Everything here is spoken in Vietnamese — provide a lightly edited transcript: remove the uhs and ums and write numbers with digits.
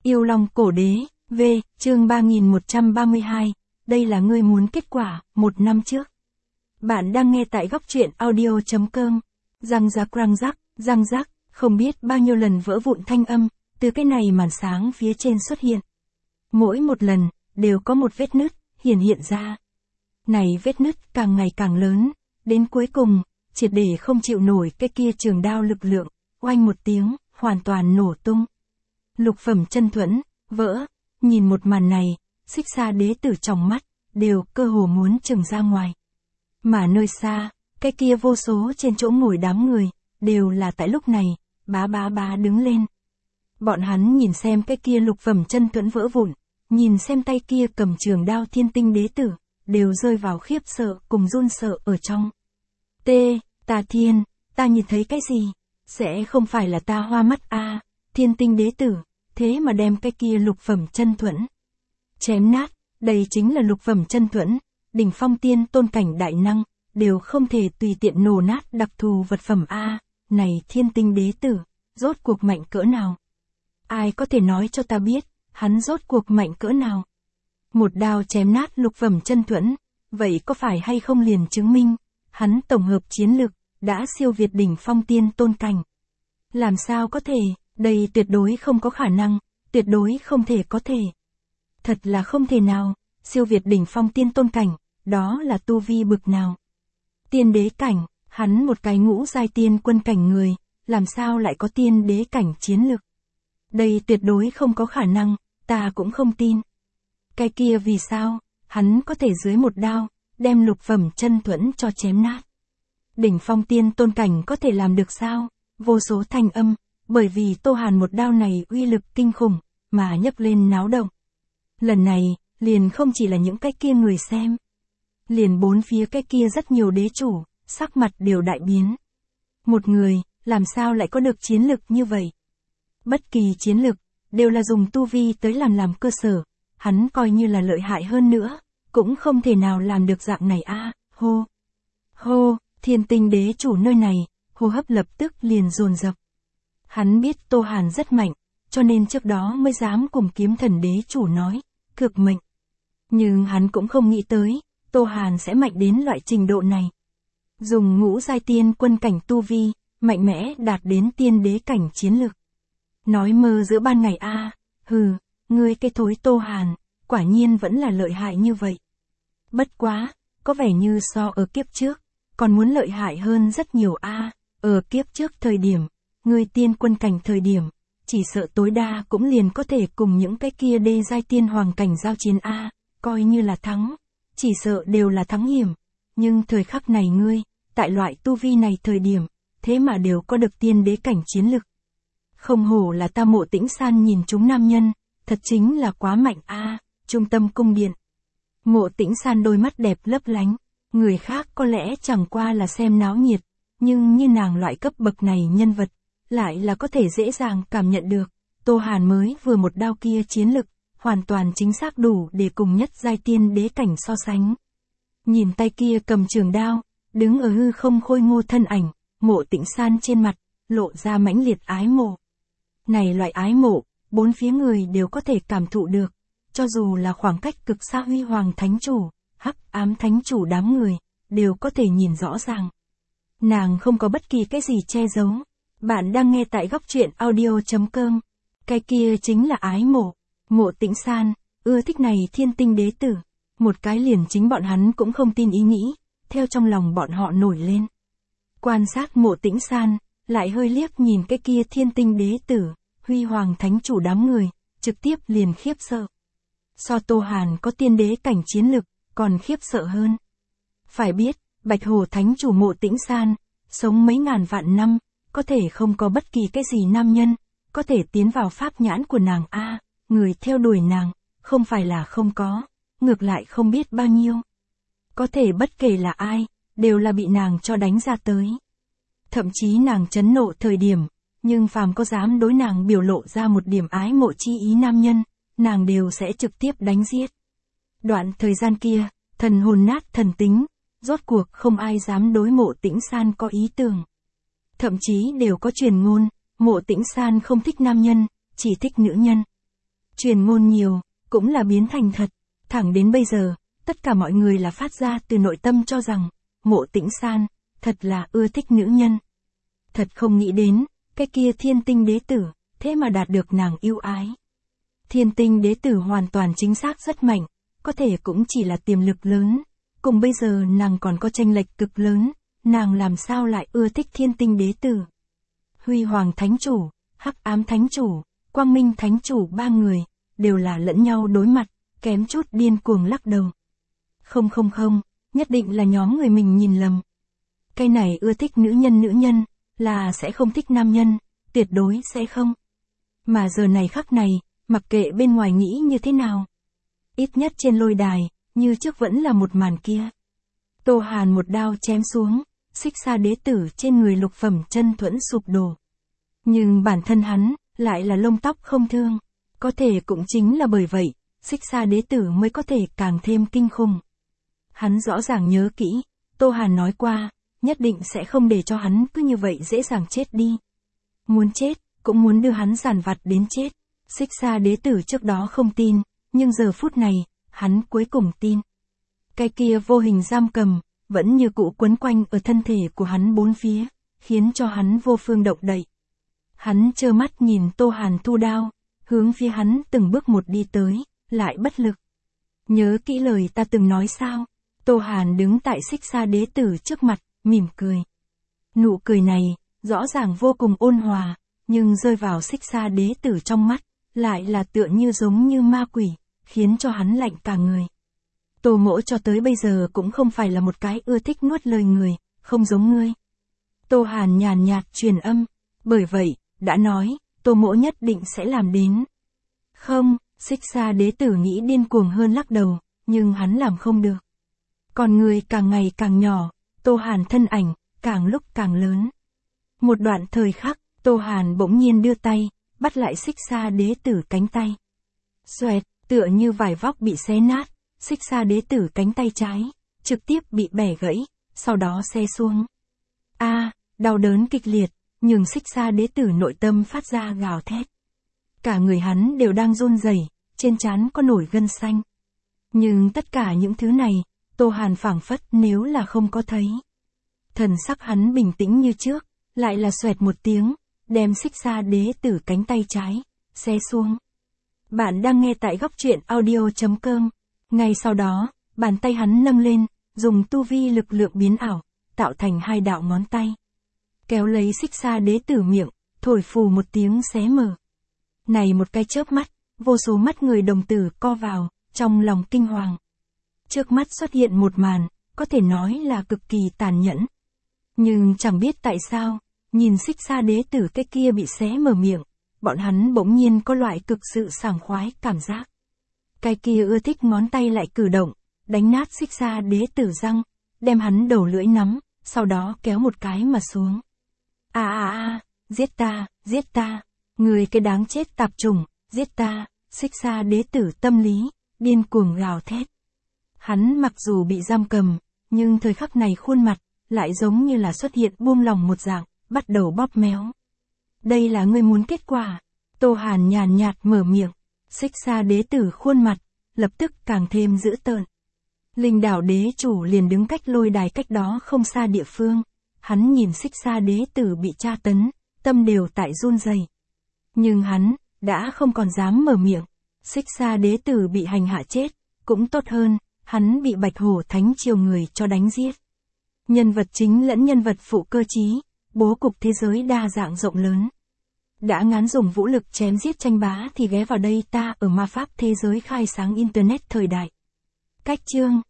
Yêu Long Cổ Đế, V, chương 3132, đây là ngươi muốn kết quả, 1 năm trước. Bạn đang nghe tại góc truyện audio.com. Răng rắc, không biết bao nhiêu lần vỡ vụn thanh âm, từ cái này màn sáng phía trên xuất hiện. Mỗi một lần, đều có một vết nứt, hiện ra. Này vết nứt càng ngày càng lớn, đến cuối cùng, triệt để không chịu nổi cái kia trường đao lực lượng, oanh một tiếng, hoàn toàn nổ tung. Lục phẩm chân thuẫn, vỡ, nhìn một màn này, Xích Sa đế tử trong mắt, đều cơ hồ muốn trừng ra ngoài. Mà nơi xa, cái kia vô số trên chỗ ngồi đám người, đều là tại lúc này, bá đứng lên. Bọn hắn nhìn xem cái kia lục phẩm chân thuẫn vỡ vụn, nhìn xem tay kia cầm trường đao thiên tinh đế tử, đều rơi vào khiếp sợ cùng run sợ ở trong. Ta thiên, ta nhìn thấy cái gì? Sẽ không phải là ta hoa mắt a, thiên tinh đế tử, thế mà đem cái kia lục phẩm chân thuẫn chém nát, đây chính là lục phẩm chân thuẫn, đỉnh phong tiên tôn cảnh đại năng, đều không thể tùy tiện nổ nát đặc thù vật phẩm a, này thiên tinh đế tử, rốt cuộc mạnh cỡ nào? Ai có thể nói cho ta biết, hắn rốt cuộc mạnh cỡ nào? Một đao chém nát lục phẩm chân thuẫn, vậy có phải hay không liền chứng minh, hắn tổng hợp chiến lực, đã siêu việt đỉnh phong tiên tôn cảnh? Làm sao có thể, đây tuyệt đối không có khả năng, tuyệt đối không thể có thể. Thật là không thể nào, siêu việt đỉnh phong tiên tôn cảnh, đó là tu vi bực nào? Tiên đế cảnh, hắn một cái ngũ giai tiên quân cảnh người, làm sao lại có tiên đế cảnh chiến lực? Đây tuyệt đối không có khả năng, ta cũng không tin. Cái kia vì sao, hắn có thể dưới một đao, đem lục phẩm chân thuẫn cho chém nát? Đỉnh phong tiên tôn cảnh có thể làm được sao? Vô số thanh âm, bởi vì Tô Hàn một đao này uy lực kinh khủng, mà nhấc lên náo động. Lần này, liền không chỉ là những cái kia người xem. Liền bốn phía cái kia rất nhiều đế chủ, sắc mặt đều đại biến. Một người, làm sao lại có được chiến lực như vậy? Bất kỳ chiến lực, đều là dùng tu vi tới làm cơ sở, hắn coi như là lợi hại hơn nữa, cũng không thể nào làm được dạng này a. Hô, thiên tinh đế chủ nơi này, hô hấp lập tức liền dồn dập. Hắn biết Tô Hàn rất mạnh, cho nên trước đó mới dám cùng kiếm thần đế chủ nói, cược mệnh. Nhưng hắn cũng không nghĩ tới, Tô Hàn sẽ mạnh đến loại trình độ này. Dùng ngũ giai tiên quân cảnh tu vi, mạnh mẽ đạt đến tiên đế cảnh chiến lực. Nói mơ giữa ban ngày a, ngươi cái thối Tô Hàn, quả nhiên vẫn là lợi hại như vậy. Bất quá, có vẻ như so ở kiếp trước, còn muốn lợi hại hơn rất nhiều a. Ở kiếp trước thời điểm, ngươi tiên quân cảnh thời điểm, chỉ sợ tối đa cũng liền có thể cùng những cái kia đê giai tiên hoàng cảnh giao chiến a, coi như là thắng, chỉ sợ đều là thắng hiểm. Nhưng thời khắc này ngươi, tại loại tu vi này thời điểm, thế mà đều có được tiên đế cảnh chiến lực. Không hổ là ta Mộ Tĩnh San nhìn chúng nam nhân, thật chính là quá mạnh a. Trung tâm cung điện. Mộ Tĩnh San đôi mắt đẹp lấp lánh, người khác có lẽ chẳng qua là xem náo nhiệt, nhưng như nàng loại cấp bậc này nhân vật, lại là có thể dễ dàng cảm nhận được, Tô Hàn mới vừa một đao kia chiến lực, hoàn toàn chính xác đủ để cùng nhất giai tiên đế cảnh so sánh. Nhìn tay kia cầm trường đao, đứng ở hư không khôi ngô thân ảnh, Mộ Tĩnh San trên mặt, lộ ra mãnh liệt ái mộ. Này loại ái mộ, bốn phía người đều có thể cảm thụ được, cho dù là khoảng cách cực xa huy hoàng thánh chủ, hắc ám thánh chủ đám người, đều có thể nhìn rõ ràng. Nàng không có bất kỳ cái gì che giấu. Bạn đang nghe tại góc truyện audio.com. Cái kia chính là ái mộ. Mộ Tĩnh San, ưa thích này thiên tinh đế tử. Một cái liền chính bọn hắn cũng không tin ý nghĩ, theo trong lòng bọn họ nổi lên. Quan sát Mộ Tĩnh San, lại hơi liếc nhìn cái kia thiên tinh đế tử, huy hoàng thánh chủ đám người, trực tiếp liền khiếp sợ. So Tô Hàn có tiên đế cảnh chiến lực, còn khiếp sợ hơn. Phải biết, Bạch Hổ thánh chủ Mộ Tĩnh San, sống mấy ngàn vạn năm, có thể không có bất kỳ cái gì nam nhân, có thể tiến vào pháp nhãn của nàng a, người theo đuổi nàng, không phải là không có, ngược lại không biết bao nhiêu. Có thể bất kể là ai, đều là bị nàng cho đánh ra tới. Thậm chí nàng chấn nộ thời điểm, nhưng phàm có dám đối nàng biểu lộ ra một điểm ái mộ chi ý nam nhân, nàng đều sẽ trực tiếp đánh giết. Đoạn thời gian kia, thần hồn nát thần tính, rốt cuộc không ai dám đối Mộ Tĩnh San có ý tưởng. Thậm chí đều có truyền ngôn, Mộ Tĩnh San không thích nam nhân, chỉ thích nữ nhân. Truyền ngôn nhiều, cũng là biến thành thật. Thẳng đến bây giờ, tất cả mọi người là phát ra từ nội tâm cho rằng, Mộ Tĩnh San, thật là ưa thích nữ nhân. Thật không nghĩ đến, cái kia Thiên Tinh đế tử, thế mà đạt được nàng yêu ái. Thiên Tinh đế tử hoàn toàn chính xác rất mạnh, có thể cũng chỉ là tiềm lực lớn. Cùng bây giờ nàng còn có chênh lệch cực lớn, nàng làm sao lại ưa thích Thiên Tinh đế tử. Huy Hoàng Thánh Chủ, Hắc Ám Thánh Chủ, Quang Minh Thánh Chủ ba người, đều là lẫn nhau đối mặt, kém chút điên cuồng lắc đầu. Không, nhất định là nhóm người mình nhìn lầm. Cái này ưa thích nữ nhân, là sẽ không thích nam nhân, tuyệt đối sẽ không. Mà giờ này khắc này, mặc kệ bên ngoài nghĩ như thế nào. Ít nhất trên lôi đài, như trước vẫn là một màn kia. Tô Hàn một đao chém xuống, Xích Sa đế tử trên người lục phẩm chân thuẫn sụp đổ. Nhưng bản thân hắn, lại là lông tóc không thương. Có thể cũng chính là bởi vậy, Xích Sa đế tử mới có thể càng thêm kinh khủng. Hắn rõ ràng nhớ kỹ, Tô Hàn nói qua, nhất định sẽ không để cho hắn cứ như vậy dễ dàng chết đi. Muốn chết, cũng muốn đưa hắn giàn vặt đến chết. Xích Sa đế tử trước đó không tin, nhưng giờ phút này, hắn cuối cùng tin. Cái kia vô hình giam cầm, vẫn như cũ quấn quanh ở thân thể của hắn bốn phía, khiến cho hắn vô phương động đậy. Hắn trơ mắt nhìn Tô Hàn thu đao, hướng phía hắn từng bước một đi tới, lại bất lực. Nhớ kỹ lời ta từng nói sao? Tô Hàn đứng tại Xích Sa đế tử trước mặt, mỉm cười. Nụ cười này, rõ ràng vô cùng ôn hòa, nhưng rơi vào Xích Sa đế tử trong mắt, lại là tựa như giống như ma quỷ, khiến cho hắn lạnh cả người. Tô Mỗ cho tới bây giờ cũng không phải là một cái ưa thích nuốt lời người, không giống ngươi. Tô Hàn nhàn nhạt truyền âm, bởi vậy, đã nói, Tô Mỗ nhất định sẽ làm đến. Không, Xích Sa đế tử nghĩ điên cuồng hơn lắc đầu, nhưng hắn làm không được. Còn người càng ngày càng nhỏ, Tô Hàn thân ảnh, càng lúc càng lớn. Một đoạn thời khắc, Tô Hàn bỗng nhiên đưa tay, bắt lại Xích Sa đế tử cánh tay. Xoẹt, tựa như vải vóc bị xé nát, Xích Sa đế tử cánh tay trái, trực tiếp bị bẻ gãy, sau đó xe xuống. Đau đớn kịch liệt, nhưng Xích Sa đế tử nội tâm phát ra gào thét. Cả người hắn đều đang run rẩy, trên trán có nổi gân xanh. Nhưng tất cả những thứ này, Tô Hàn phảng phất nếu là không có thấy. Thần sắc hắn bình tĩnh như trước, lại là xoẹt một tiếng, đem Xích Sa đế tử cánh tay trái, xé xuống. Bạn đang nghe tại góc truyện audio.com. Ngay sau đó, bàn tay hắn nâng lên, dùng tu vi lực lượng biến ảo, tạo thành hai đạo ngón tay. Kéo lấy Xích Sa đế tử miệng, thổi phù một tiếng xé mở. Này một cái chớp mắt, vô số mắt người đồng tử co vào, trong lòng kinh hoàng. Trước mắt xuất hiện một màn, có thể nói là cực kỳ tàn nhẫn. Nhưng chẳng biết tại sao, nhìn Xích Sa đế tử cái kia bị xé mở miệng, bọn hắn bỗng nhiên có loại cực sự sảng khoái cảm giác. Cái kia ưa thích ngón tay lại cử động, đánh nát Xích Sa đế tử răng, đem hắn đầu lưỡi nắm, sau đó kéo một cái mà xuống. Giết ta, người cái đáng chết tạp chủng, giết ta, Xích Sa đế tử tâm lý, điên cuồng gào thét. Hắn mặc dù bị giam cầm, nhưng thời khắc này khuôn mặt, lại giống như là xuất hiện buông lỏng một dạng, bắt đầu bóp méo. Đây là ngươi muốn kết quả. Tô Hàn nhàn nhạt mở miệng, Xích Sa đế tử khuôn mặt, lập tức càng thêm dữ tợn. Linh đảo đế chủ liền đứng cách lôi đài cách đó không xa địa phương. Hắn nhìn Xích Sa đế tử bị tra tấn, tâm đều tại run rẩy. Nhưng hắn, đã không còn dám mở miệng. Xích Sa đế tử bị hành hạ chết, cũng tốt hơn, hắn bị Bạch Hổ Thánh Triều người cho đánh giết. Nhân vật chính lẫn nhân vật phụ cơ trí, bố cục thế giới đa dạng rộng lớn. Đã ngán dùng vũ lực chém giết tranh bá thì ghé vào đây ta ở ma pháp thế giới khai sáng Internet thời đại. Cách chương